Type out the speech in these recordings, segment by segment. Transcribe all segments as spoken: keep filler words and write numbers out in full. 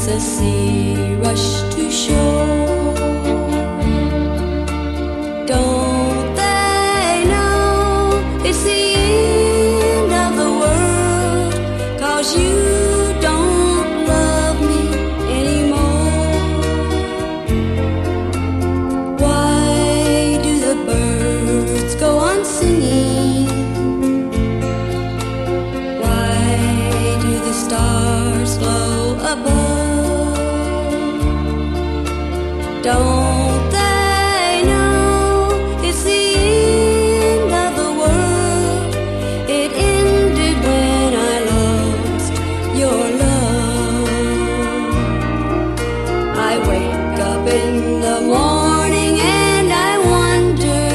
the sea rush to shore. Don't they know it's the end of the world, 'cause you don't love me anymore? Why do the birds go on singing? Why do the stars glow above? Don't they know it's the end of the world? It ended when I lost your love. I wake up in the morning and I wonder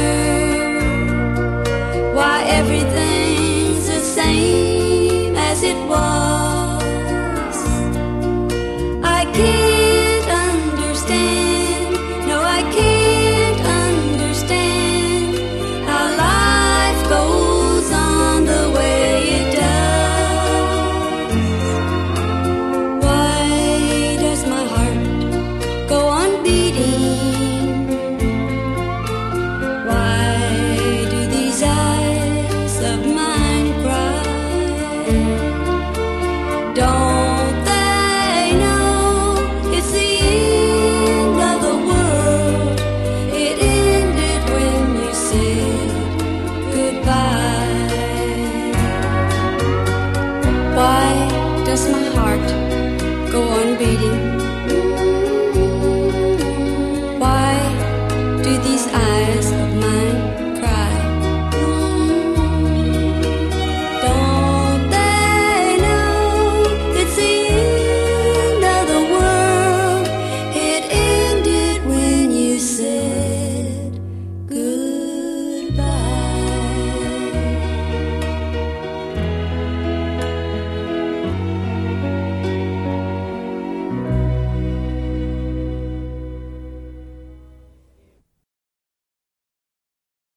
why everything's the same as it was. I can't understand, no I can't understand how life goes on the way it does. Why does my heart go on beating? Why do these eyes of mine cry? Don't they know it's the end of the world? It ended when you said goodbye. Why does my heart go on beating? Why do these eyes